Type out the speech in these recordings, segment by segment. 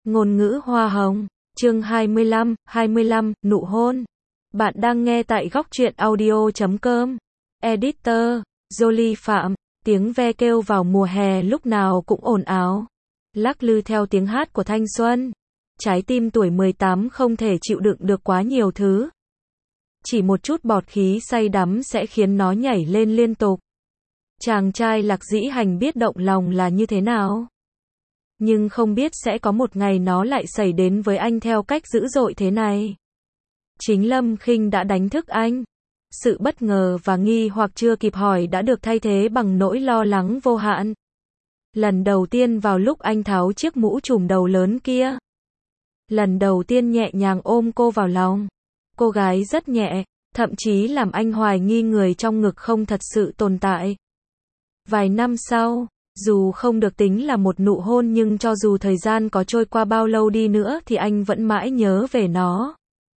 Ngôn ngữ hoa hồng, chương 25, nụ hôn. Bạn đang nghe tại góc truyện audio.com. Editor, Jolie Phạm, tiếng ve kêu vào mùa hè lúc nào cũng ồn ào. Lắc lư theo tiếng hát của thanh xuân. Trái tim tuổi 18 không thể chịu đựng được quá nhiều thứ. Chỉ một chút bọt khí say đắm sẽ khiến nó nhảy lên liên tục. Chàng trai Lạc Dĩ Hành biết động lòng là như thế nào. Nhưng không biết sẽ có một ngày nó lại xảy đến với anh theo cách dữ dội thế này. Chính Lâm Khinh đã đánh thức anh. Sự bất ngờ và nghi hoặc chưa kịp hỏi đã được thay thế bằng nỗi lo lắng vô hạn. Lần đầu tiên vào lúc anh tháo chiếc mũ trùm đầu lớn kia. Lần đầu tiên nhẹ nhàng ôm cô vào lòng. Cô gái rất nhẹ, thậm chí làm anh hoài nghi người trong ngực không thật sự tồn tại. Vài năm sau, dù không được tính là một nụ hôn nhưng cho dù thời gian có trôi qua bao lâu đi nữa thì anh vẫn mãi nhớ về nó.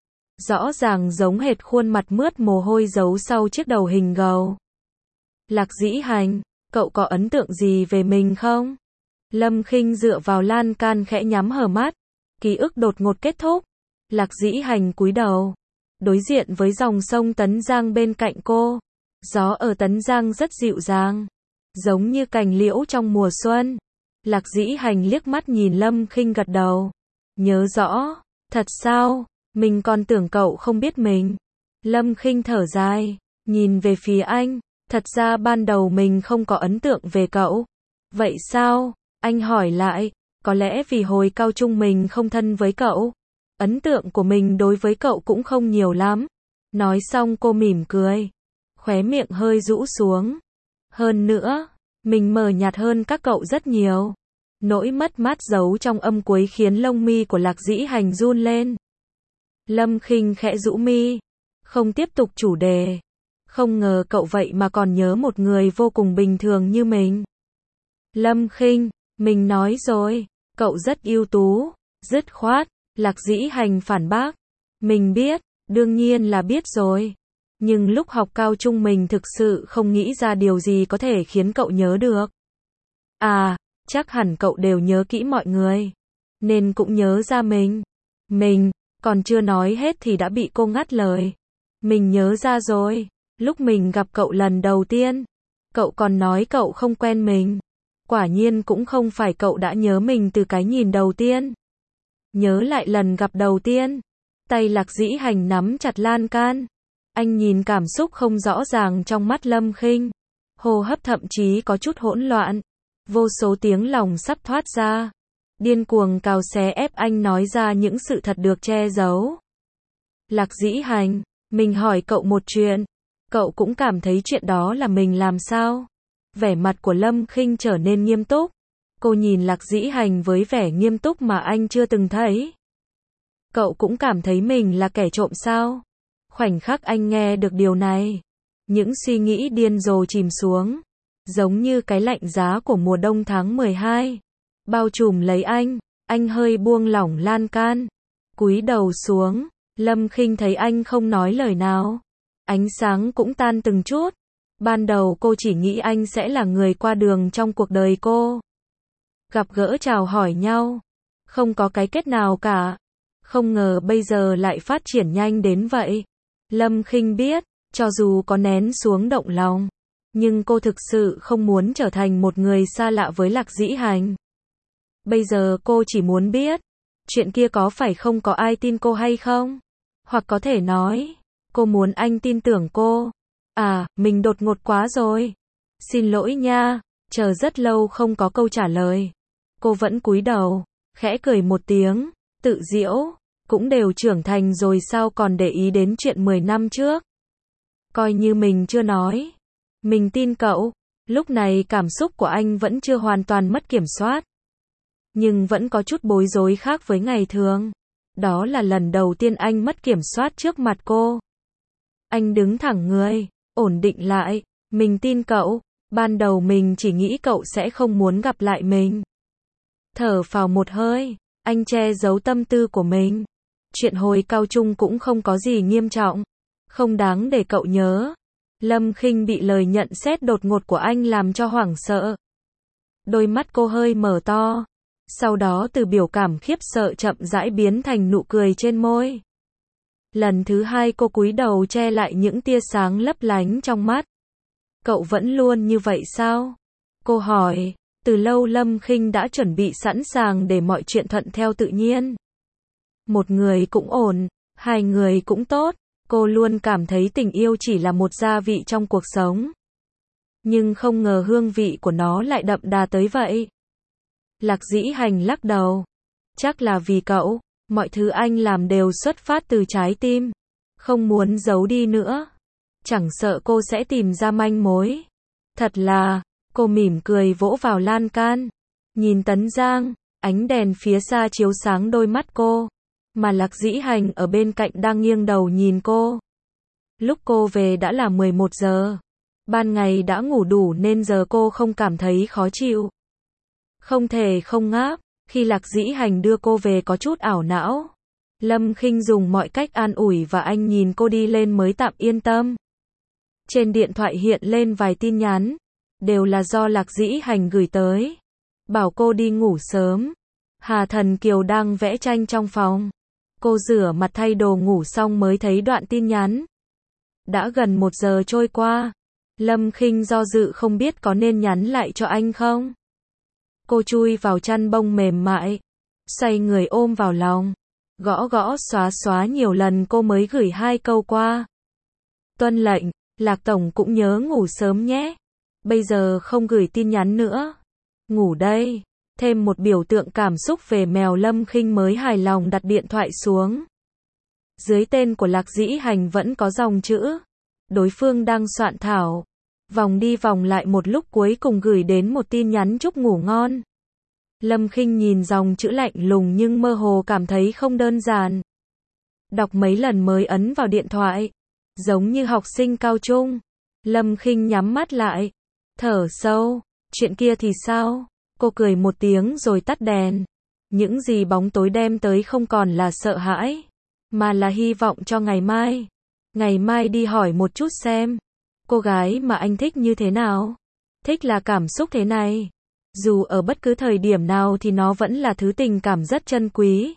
Rõ ràng giống hệt khuôn mặt mướt mồ hôi giấu sau chiếc đầu hình gầu. Lạc Dĩ Hành, cậu có ấn tượng gì về mình không? Lâm Khinh dựa vào lan can khẽ nhắm hờ mắt. Ký ức đột ngột kết thúc. Lạc Dĩ Hành cúi đầu, đối diện với dòng sông Tấn Giang bên cạnh cô. Gió ở Tấn Giang rất dịu dàng, giống như cành liễu trong mùa xuân. Lạc Dĩ Hành liếc mắt nhìn Lâm Khinh gật đầu. Nhớ rõ, thật sao? Mình còn tưởng cậu không biết mình. Lâm Khinh thở dài, nhìn về phía anh. Thật ra ban đầu mình không có ấn tượng về cậu. Vậy sao? Anh hỏi lại. Có lẽ vì hồi cao trung mình không thân với cậu. Ấn tượng của mình đối với cậu cũng không nhiều lắm. Nói xong cô mỉm cười, khóe miệng hơi rũ xuống. Hơn nữa, mình mờ nhạt hơn các cậu rất nhiều. Nỗi mất mát giấu trong âm cuối khiến lông mi của Lạc Dĩ Hành run lên. Lâm Khinh khẽ rũ mi, không tiếp tục chủ đề. Không ngờ cậu vậy mà còn nhớ một người vô cùng bình thường như mình. Lâm Khinh, mình nói rồi, cậu rất ưu tú, dứt khoát. Lạc Dĩ Hành phản bác. Mình biết, đương nhiên là biết rồi. Nhưng lúc học cao trung mình thực sự không nghĩ ra điều gì có thể khiến cậu nhớ được. À, chắc hẳn cậu đều nhớ kỹ mọi người. Nên cũng nhớ ra mình. Mình, còn chưa nói hết thì đã bị cô ngắt lời. Mình nhớ ra rồi. Lúc mình gặp cậu lần đầu tiên, cậu còn nói cậu không quen mình. Quả nhiên cũng không phải cậu đã nhớ mình từ cái nhìn đầu tiên. Nhớ lại lần gặp đầu tiên, tay Lạc Dĩ Hành nắm chặt lan can. Anh nhìn cảm xúc không rõ ràng trong mắt Lâm Khinh. Hô hấp thậm chí có chút hỗn loạn. Vô số tiếng lòng sắp thoát ra. Điên cuồng cào xé ép anh nói ra những sự thật được che giấu. Lạc Dĩ Hành, mình hỏi cậu một chuyện. Cậu cũng cảm thấy chuyện đó là mình làm sao? Vẻ mặt của Lâm Khinh trở nên nghiêm túc. Cô nhìn Lạc Dĩ Hành với vẻ nghiêm túc mà anh chưa từng thấy. Cậu cũng cảm thấy mình là kẻ trộm sao? Khoảnh khắc anh nghe được điều này, những suy nghĩ điên rồ chìm xuống, giống như cái lạnh giá của mùa đông tháng 12, bao trùm lấy anh hơi buông lỏng lan can, cúi đầu xuống. Lâm Khinh thấy anh không nói lời nào, ánh sáng cũng tan từng chút. Ban đầu cô chỉ nghĩ anh sẽ là người qua đường trong cuộc đời cô. Gặp gỡ chào hỏi nhau, không có cái kết nào cả. Không ngờ bây giờ lại phát triển nhanh đến vậy. Lâm Khinh biết, cho dù có nén xuống động lòng, nhưng cô thực sự không muốn trở thành một người xa lạ với Lạc Dĩ Hành. Bây giờ cô chỉ muốn biết, chuyện kia có phải không có ai tin cô hay không? Hoặc có thể nói, cô muốn anh tin tưởng cô. À, mình đột ngột quá rồi. Xin lỗi nha, chờ rất lâu không có câu trả lời. Cô vẫn cúi đầu, khẽ cười một tiếng, tự giễu, cũng đều trưởng thành rồi sao còn để ý đến chuyện 10 năm trước. Coi như mình chưa nói. Mình tin cậu. Lúc này cảm xúc của anh vẫn chưa hoàn toàn mất kiểm soát. Nhưng vẫn có chút bối rối khác với ngày thường. Đó là lần đầu tiên anh mất kiểm soát trước mặt cô. Anh đứng thẳng người, ổn định lại. Mình tin cậu. Ban đầu mình chỉ nghĩ cậu sẽ không muốn gặp lại mình. Thở phào một hơi, anh che giấu tâm tư của mình. Chuyện hồi cao trung cũng không có gì nghiêm trọng, không đáng để cậu nhớ. Lâm Khinh bị lời nhận xét đột ngột của anh làm cho hoảng sợ. Đôi mắt cô hơi mở to, Sau đó từ biểu cảm khiếp sợ chậm rãi biến thành nụ cười trên môi. Lần thứ hai cô cúi đầu che lại những tia sáng lấp lánh trong mắt. Cậu vẫn luôn như vậy sao? Cô hỏi. Từ lâu Lâm Khinh đã chuẩn bị sẵn sàng để mọi chuyện thuận theo tự nhiên. Một người cũng ổn, hai người cũng tốt. Cô luôn cảm thấy tình yêu chỉ là một gia vị trong cuộc sống. Nhưng không ngờ hương vị của nó lại đậm đà tới vậy. Lạc Dĩ Hành lắc đầu. Chắc là vì cậu, mọi thứ anh làm đều xuất phát từ trái tim. Không muốn giấu đi nữa. Chẳng sợ cô sẽ tìm ra manh mối. Thật là, cô mỉm cười vỗ vào lan can. Nhìn Tấn Giang, ánh đèn phía xa chiếu sáng đôi mắt cô. Mà Lạc Dĩ Hành ở bên cạnh đang nghiêng đầu nhìn cô. Lúc cô về đã là 11 giờ. Ban ngày đã ngủ đủ nên giờ cô không cảm thấy khó chịu. Không thể không ngáp, khi Lạc Dĩ Hành đưa cô về có chút ảo não. Lâm Khinh dùng mọi cách an ủi và anh nhìn cô đi lên mới tạm yên tâm. Trên điện thoại hiện lên vài tin nhắn, đều là do Lạc Dĩ Hành gửi tới. Bảo cô đi ngủ sớm. Hà Thần Kiều đang vẽ tranh trong phòng. Cô rửa mặt thay đồ ngủ xong mới thấy đoạn tin nhắn. Đã gần 1 giờ trôi qua. Lâm Khinh do dự không biết có nên nhắn lại cho anh không. Cô chui vào chăn bông mềm mại, xoay người ôm vào lòng, gõ gõ xóa xóa nhiều lần cô mới gửi 2 câu qua. Tuân lệnh, Lạc Tổng cũng nhớ ngủ sớm nhé. Bây giờ không gửi tin nhắn nữa. Ngủ đây. Thêm một biểu tượng cảm xúc về mèo. Lâm Khinh mới hài lòng đặt điện thoại xuống. Dưới tên của Lạc Dĩ Hành vẫn có dòng chữ. Đối phương đang soạn thảo. Vòng đi vòng lại một lúc cuối cùng gửi đến một tin nhắn chúc ngủ ngon. Lâm Khinh nhìn dòng chữ lạnh lùng nhưng mơ hồ cảm thấy không đơn giản. Đọc mấy lần mới ấn vào điện thoại. Giống như học sinh cao trung. Lâm Khinh nhắm mắt lại. Thở sâu. Chuyện kia thì sao? Cô cười một tiếng rồi tắt đèn. Những gì bóng tối đem tới không còn là sợ hãi, mà là hy vọng cho ngày mai. Ngày mai đi hỏi một chút xem. Cô gái mà anh thích như thế nào? Thích là cảm xúc thế này. Dù ở bất cứ thời điểm nào thì nó vẫn là thứ tình cảm rất chân quý.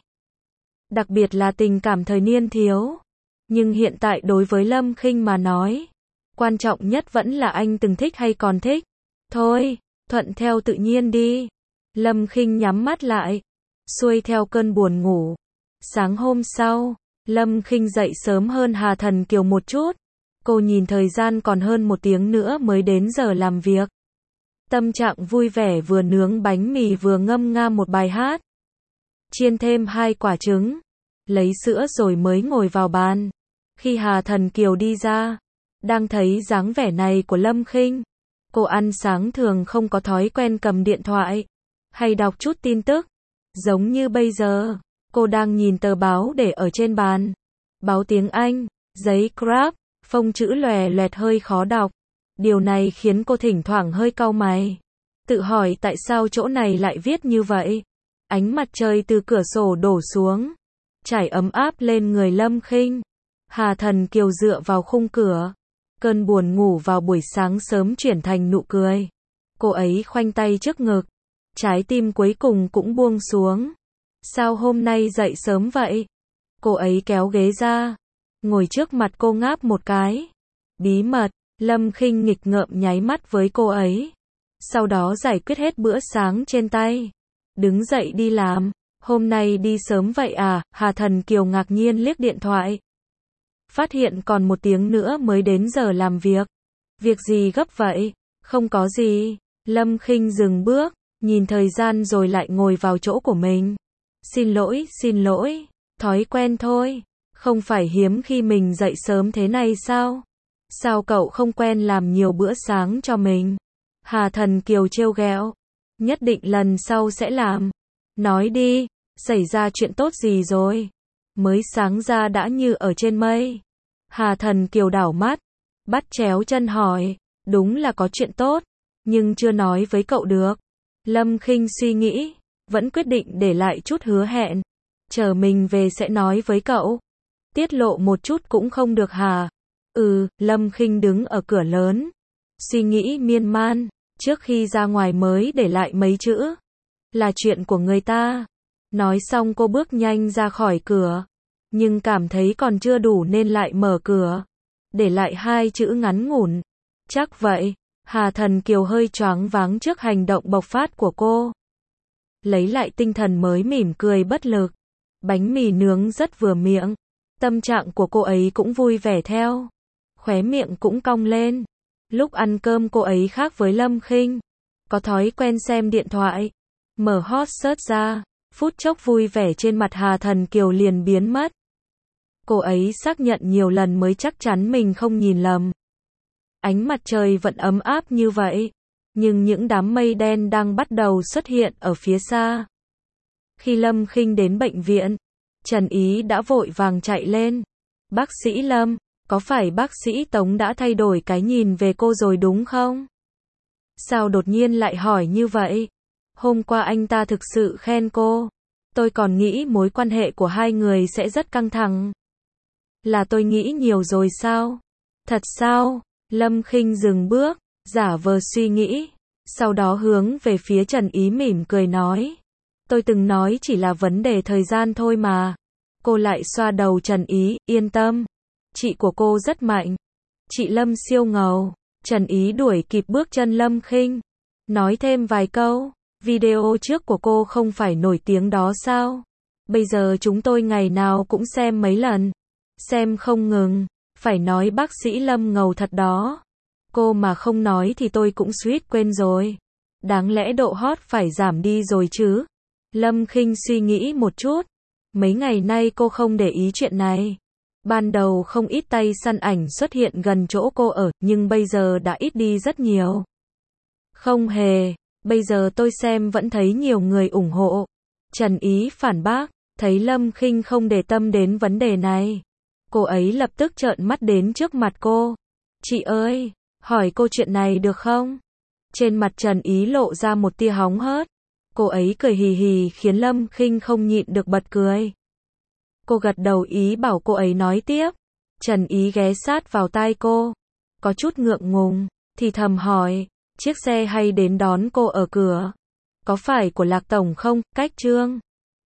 Đặc biệt là tình cảm thời niên thiếu. Nhưng hiện tại đối với Lâm Khinh mà nói, quan trọng nhất vẫn là anh từng thích hay còn thích. Thôi, thuận theo tự nhiên đi. Lâm Khinh nhắm mắt lại, xuôi theo cơn buồn ngủ. Sáng hôm sau, Lâm Khinh dậy sớm hơn Hà Thần Kiều một chút. Cô nhìn thời gian còn hơn 1 tiếng nữa mới đến giờ làm việc. Tâm trạng vui vẻ vừa nướng bánh mì vừa ngâm nga một bài hát. Chiên thêm 2 quả trứng. Lấy sữa rồi mới ngồi vào bàn. Khi Hà Thần Kiều đi ra, đang thấy dáng vẻ này của Lâm Khinh. Cô ăn sáng thường không có thói quen cầm điện thoại, hay đọc chút tin tức. Giống như bây giờ, cô đang nhìn tờ báo để ở trên bàn. Báo tiếng Anh, giấy grab, phông chữ lòe loẹt hơi khó đọc. Điều này khiến cô thỉnh thoảng hơi cau mày. Tự hỏi tại sao chỗ này lại viết như vậy. Ánh mặt trời từ cửa sổ đổ xuống, trải ấm áp lên người Lâm Khinh. Hà Thần Kiều dựa vào khung cửa. Cơn buồn ngủ vào buổi sáng sớm chuyển thành nụ cười. Cô ấy khoanh tay trước ngực. Trái tim cuối cùng cũng buông xuống. Sao hôm nay dậy sớm vậy? Cô ấy kéo ghế ra, ngồi trước mặt cô ngáp một cái. Bí mật. Lâm Khinh nghịch ngợm nháy mắt với cô ấy. Sau đó giải quyết hết bữa sáng trên tay. Đứng dậy đi làm. Hôm nay đi sớm vậy à? Hà Thần Kiều ngạc nhiên liếc điện thoại. Phát hiện còn 1 tiếng nữa mới đến giờ làm việc. Việc gì gấp vậy? Không có gì. Lâm Khinh dừng bước, nhìn thời gian rồi lại ngồi vào chỗ của mình. Xin lỗi, thói quen thôi. Không phải hiếm khi mình dậy sớm thế này sao? Sao cậu không quen làm nhiều bữa sáng cho mình? Hà Thần Kiều trêu ghẹo. Nhất định lần sau sẽ làm. Nói đi, xảy ra chuyện tốt gì rồi? Mới sáng ra đã như ở trên mây. Hà Thần Kiều đảo mắt, bắt chéo chân hỏi. Đúng là có chuyện tốt, nhưng chưa nói với cậu được. Lâm Khinh suy nghĩ, vẫn quyết định để lại chút hứa hẹn. Chờ mình về sẽ nói với cậu. Tiết lộ một chút cũng không được hả? Lâm Khinh đứng ở cửa lớn, suy nghĩ miên man. Trước khi ra ngoài mới để lại mấy chữ. là chuyện của người ta. Nói xong cô bước nhanh ra khỏi cửa, nhưng cảm thấy còn chưa đủ nên lại mở cửa, để lại hai chữ ngắn ngủn. Chắc vậy. Hà Thần Kiều hơi choáng váng trước hành động bộc phát của cô. Lấy lại tinh thần mới mỉm cười bất lực. Bánh mì nướng rất vừa miệng. Tâm trạng của cô ấy cũng vui vẻ theo. Khóe miệng cũng cong lên. Lúc ăn cơm cô ấy khác với Lâm Khinh. Có thói quen xem điện thoại. Mở hot search ra. Phút chốc vui vẻ trên mặt Hà Thần Kiều liền biến mất. Cô ấy xác nhận nhiều lần mới chắc chắn mình không nhìn lầm. Ánh mặt trời vẫn ấm áp như vậy, nhưng những đám mây đen đang bắt đầu xuất hiện ở phía xa. Khi Lâm Khinh đến bệnh viện, Trần Ý đã vội vàng chạy lên. Bác sĩ Lâm, có phải bác sĩ Tống đã thay đổi cái nhìn về cô rồi đúng không? Sao đột nhiên lại hỏi như vậy? Hôm qua anh ta thực sự khen cô. Tôi còn nghĩ mối quan hệ của hai người sẽ rất căng thẳng. Là tôi nghĩ nhiều rồi sao? Thật sao? Lâm Khinh dừng bước, giả vờ suy nghĩ, sau đó hướng về phía Trần Ý mỉm cười nói. Tôi từng nói chỉ là vấn đề thời gian thôi mà. Cô lại xoa đầu Trần Ý, yên tâm. Chị của cô rất mạnh. Chị Lâm siêu ngầu. Trần Ý đuổi kịp bước chân Lâm Khinh. Nói thêm vài câu, video trước của cô không phải nổi tiếng đó sao? Bây giờ chúng tôi ngày nào cũng xem mấy lần. Xem không ngừng. Phải nói bác sĩ Lâm ngầu thật đó. Cô mà không nói thì tôi cũng suýt quên rồi. Đáng lẽ độ hot phải giảm đi rồi chứ. Lâm Khinh suy nghĩ một chút. Mấy ngày nay cô không để ý chuyện này. Ban đầu không ít tay săn ảnh xuất hiện gần chỗ cô ở, nhưng bây giờ đã ít đi rất nhiều. Không hề, bây giờ tôi xem vẫn thấy nhiều người ủng hộ. Trần Ý phản bác, thấy Lâm Khinh không để tâm đến vấn đề này. Cô ấy lập tức trợn mắt đến trước mặt cô. Chị ơi, hỏi cô chuyện này được không? Trên mặt Trần Ý lộ ra một tia hóng hớt. Cô ấy cười hì hì khiến Lâm Khinh không nhịn được bật cười. Cô gật đầu ý bảo cô ấy nói tiếp. Trần Ý ghé sát vào tai cô. Có chút ngượng ngùng, thì thầm hỏi. Chiếc xe hay đến đón cô ở cửa. Có phải của Lạc Tổng không, Cách Trương?